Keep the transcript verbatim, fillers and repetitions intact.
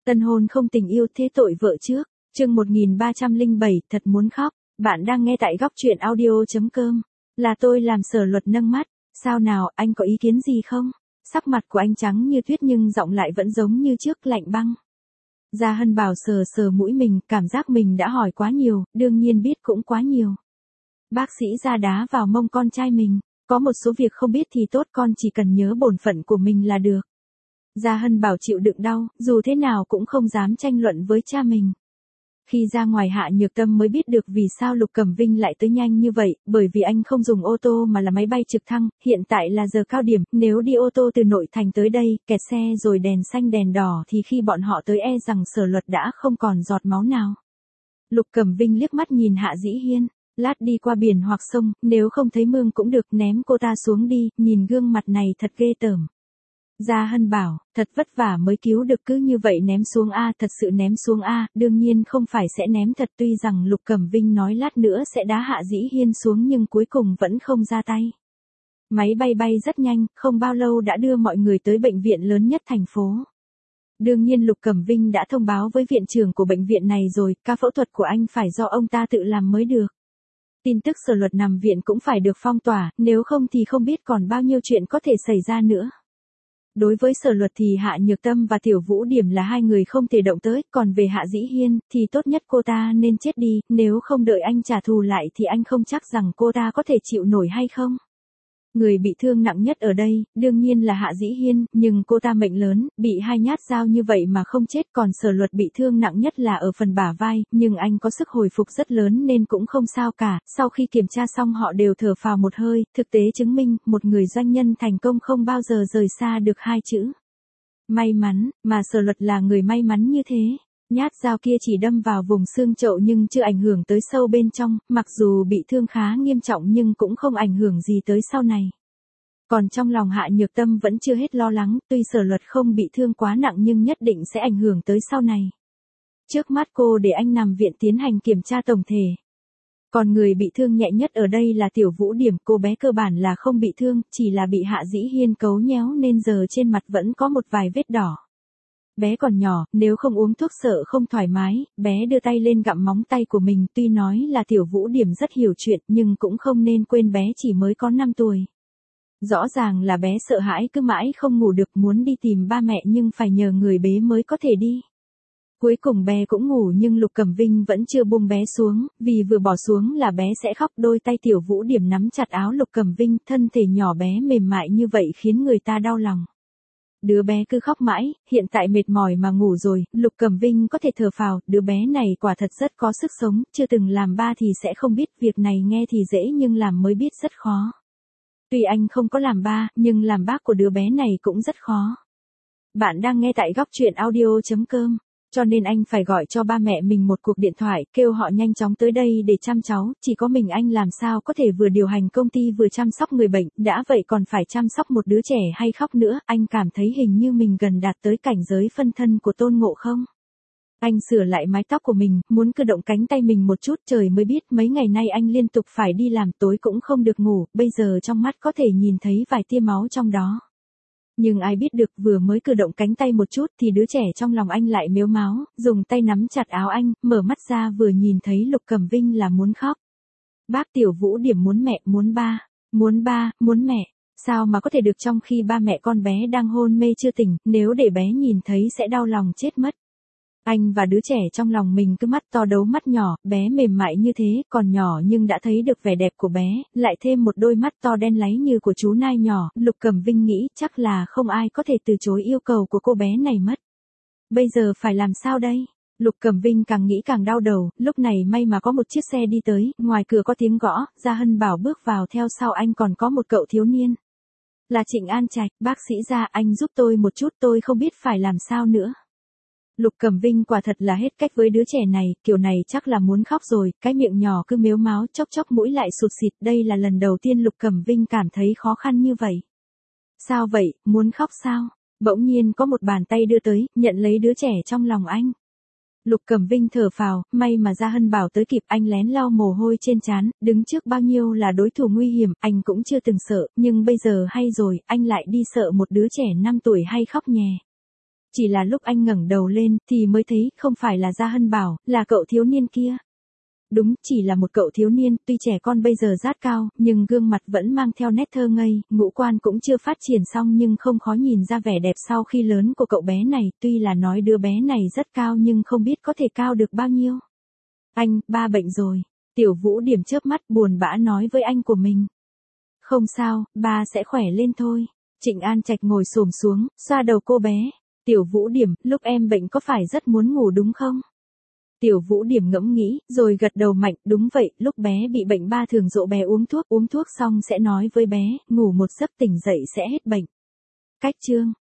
Tân hôn không tình yêu thế tội vợ trước. Chương một nghìn ba trăm lẻ bảy, thật muốn khóc. Bạn đang nghe tại góc truyện audio chấm com. Là tôi làm Sở Luật nâng mắt. Sao nào, anh có ý kiến gì không? Sắc mặt của anh trắng như tuyết nhưng giọng lại vẫn giống như trước, lạnh băng. Gia Hân Bảo sờ sờ mũi mình, cảm giác mình đã hỏi quá nhiều, đương nhiên biết cũng quá nhiều. Bác sĩ ra đá vào mông con trai mình. Có một số việc không biết thì tốt, con chỉ cần nhớ bổn phận của mình là được. Gia Hân Bảo chịu đựng đau, dù thế nào cũng không dám tranh luận với cha mình. Khi ra ngoài Hạ Nhược Tâm mới biết được vì sao Lục Cẩm Vinh lại tới nhanh như vậy, bởi vì anh không dùng ô tô mà là máy bay trực thăng, hiện tại là giờ cao điểm, nếu đi ô tô từ nội thành tới đây, kẹt xe rồi đèn xanh đèn đỏ thì khi bọn họ tới e rằng Sở Luật đã không còn giọt máu nào. Lục Cẩm Vinh liếc mắt nhìn Hạ Dĩ Hiên, lát đi qua biển hoặc sông, nếu không thấy mương cũng được, ném cô ta xuống đi, nhìn gương mặt này thật ghê tởm. Gia Hân bảo, thật vất vả mới cứu được, cứ như vậy ném xuống a, thật sự ném xuống a, đương nhiên không phải sẽ ném thật, tuy rằng Lục Cẩm Vinh nói lát nữa sẽ đá Hạ Dĩ Hiên xuống nhưng cuối cùng vẫn không ra tay. Máy bay bay rất nhanh, không bao lâu đã đưa mọi người tới bệnh viện lớn nhất thành phố. Đương nhiên Lục Cẩm Vinh đã thông báo với viện trưởng của bệnh viện này rồi, ca phẫu thuật của anh phải do ông ta tự làm mới được. Tin tức Sở Luật nằm viện cũng phải được phong tỏa, nếu không thì không biết còn bao nhiêu chuyện có thể xảy ra nữa. Đối với Sở Luật thì Hạ Nhược Tâm và Tiểu Vũ Điểm là hai người không thể động tới, còn về Hạ Dĩ Hiên thì tốt nhất cô ta nên chết đi, nếu không đợi anh trả thù lại thì anh không chắc rằng cô ta có thể chịu nổi hay không. Người bị thương nặng nhất ở đây, đương nhiên là Hạ Dĩ Hiên, nhưng cô ta mệnh lớn, bị hai nhát dao như vậy mà không chết, còn Sở Luật bị thương nặng nhất là ở phần bả vai, nhưng anh có sức hồi phục rất lớn nên cũng không sao cả. Sau khi kiểm tra xong họ đều thở phào một hơi, thực tế chứng minh, một người doanh nhân thành công không bao giờ rời xa được hai chữ may mắn, mà Sở Luật là người may mắn như thế. Nhát dao kia chỉ đâm vào vùng xương chậu nhưng chưa ảnh hưởng tới sâu bên trong, mặc dù bị thương khá nghiêm trọng nhưng cũng không ảnh hưởng gì tới sau này. Còn trong lòng Hạ Nhược Tâm vẫn chưa hết lo lắng, tuy Sở Luật không bị thương quá nặng nhưng nhất định sẽ ảnh hưởng tới sau này. Trước mắt cô để anh nằm viện tiến hành kiểm tra tổng thể. Còn người bị thương nhẹ nhất ở đây là Tiểu Vũ Điểm, cô bé cơ bản là không bị thương, chỉ là bị Hạ Dĩ Hiên cấu nhéo nên giờ trên mặt vẫn có một vài vết đỏ. Bé còn nhỏ, nếu không uống thuốc sợ không thoải mái, bé đưa tay lên gặm móng tay của mình, tuy nói là Tiểu Vũ Điểm rất hiểu chuyện nhưng cũng không nên quên bé chỉ mới có năm tuổi. Rõ ràng là bé sợ hãi cứ mãi không ngủ được, muốn đi tìm ba mẹ nhưng phải nhờ người bế mới có thể đi. Cuối cùng bé cũng ngủ nhưng Lục Cẩm Vinh vẫn chưa buông bé xuống, vì vừa bỏ xuống là bé sẽ khóc. Đôi tay Tiểu Vũ Điểm nắm chặt áo Lục Cẩm Vinh, thân thể nhỏ bé mềm mại như vậy khiến người ta đau lòng. Đứa bé cứ khóc mãi, hiện tại mệt mỏi mà ngủ rồi, Lục Cẩm Vinh có thể thở phào, đứa bé này quả thật rất có sức sống, chưa từng làm ba thì sẽ không biết, việc này nghe thì dễ nhưng làm mới biết rất khó. Tuy anh không có làm ba, nhưng làm bác của đứa bé này cũng rất khó. Bạn đang nghe tại góc truyện audio chấm com, cho nên anh phải gọi cho ba mẹ mình một cuộc điện thoại, kêu họ nhanh chóng tới đây để chăm cháu, chỉ có mình anh làm sao có thể vừa điều hành công ty vừa chăm sóc người bệnh, đã vậy còn phải chăm sóc một đứa trẻ hay khóc nữa, anh cảm thấy hình như mình gần đạt tới cảnh giới phân thân của Tôn Ngộ Không. Anh sửa lại mái tóc của mình, muốn cử động cánh tay mình một chút, trời mới biết mấy ngày nay anh liên tục phải đi làm, tối cũng không được ngủ, bây giờ trong mắt có thể nhìn thấy vài tia máu trong đó. Nhưng ai biết được vừa mới cử động cánh tay một chút thì đứa trẻ trong lòng anh lại mếu máo, dùng tay nắm chặt áo anh, mở mắt ra vừa nhìn thấy Lục Cẩm Vinh là muốn khóc. Bác Tiểu Vũ Điểm muốn mẹ, muốn ba, muốn ba, muốn mẹ, sao mà có thể được trong khi ba mẹ con bé đang hôn mê chưa tỉnh, nếu để bé nhìn thấy sẽ đau lòng chết mất. Anh và đứa trẻ trong lòng mình cứ mắt to đấu mắt nhỏ, bé mềm mại như thế, còn nhỏ nhưng đã thấy được vẻ đẹp của bé, lại thêm một đôi mắt to đen láy như của chú nai nhỏ, Lục Cẩm Vinh nghĩ chắc là không ai có thể từ chối yêu cầu của cô bé này mất. Bây giờ phải làm sao đây? Lục Cẩm Vinh càng nghĩ càng đau đầu, lúc này may mà có một chiếc xe đi tới, ngoài cửa có tiếng gõ, Gia Hân Bảo bước vào, theo sau anh còn có một cậu thiếu niên. Là Trịnh An Trạch, bác sĩ Gia, anh giúp tôi một chút, tôi không biết phải làm sao nữa. Lục Cẩm Vinh quả thật là hết cách với đứa trẻ này, kiểu này chắc là muốn khóc rồi, cái miệng nhỏ cứ mếu máo, chốc chốc mũi lại sụt xịt, đây là lần đầu tiên Lục Cẩm Vinh cảm thấy khó khăn như vậy. Sao vậy, muốn khóc sao? Bỗng nhiên có một bàn tay đưa tới, nhận lấy đứa trẻ trong lòng anh. Lục Cẩm Vinh thở phào, may mà Gia Hân Bảo tới kịp, anh lén lau mồ hôi trên trán, đứng trước bao nhiêu là đối thủ nguy hiểm, anh cũng chưa từng sợ, nhưng bây giờ hay rồi, anh lại đi sợ một đứa trẻ năm tuổi hay khóc nhè. Chỉ là lúc anh ngẩng đầu lên thì mới thấy không phải là Gia Hân Bảo, là cậu thiếu niên kia. Đúng, chỉ là một cậu thiếu niên, tuy trẻ con bây giờ rát cao, nhưng gương mặt vẫn mang theo nét thơ ngây, ngũ quan cũng chưa phát triển xong nhưng không khó nhìn ra vẻ đẹp sau khi lớn của cậu bé này, tuy là nói đứa bé này rất cao nhưng không biết có thể cao được bao nhiêu. Anh, ba bệnh rồi. Tiểu Vũ Điểm chớp mắt buồn bã nói với anh của mình. Không sao, ba sẽ khỏe lên thôi. Trịnh An Trạch ngồi xổm xuống, xoa đầu cô bé. Tiểu Vũ Điểm, lúc em bệnh có phải rất muốn ngủ đúng không? Tiểu Vũ Điểm ngẫm nghĩ, rồi gật đầu mạnh, đúng vậy, lúc bé bị bệnh ba thường dỗ bé uống thuốc, uống thuốc xong sẽ nói với bé, ngủ một giấc tỉnh dậy sẽ hết bệnh. Cách chương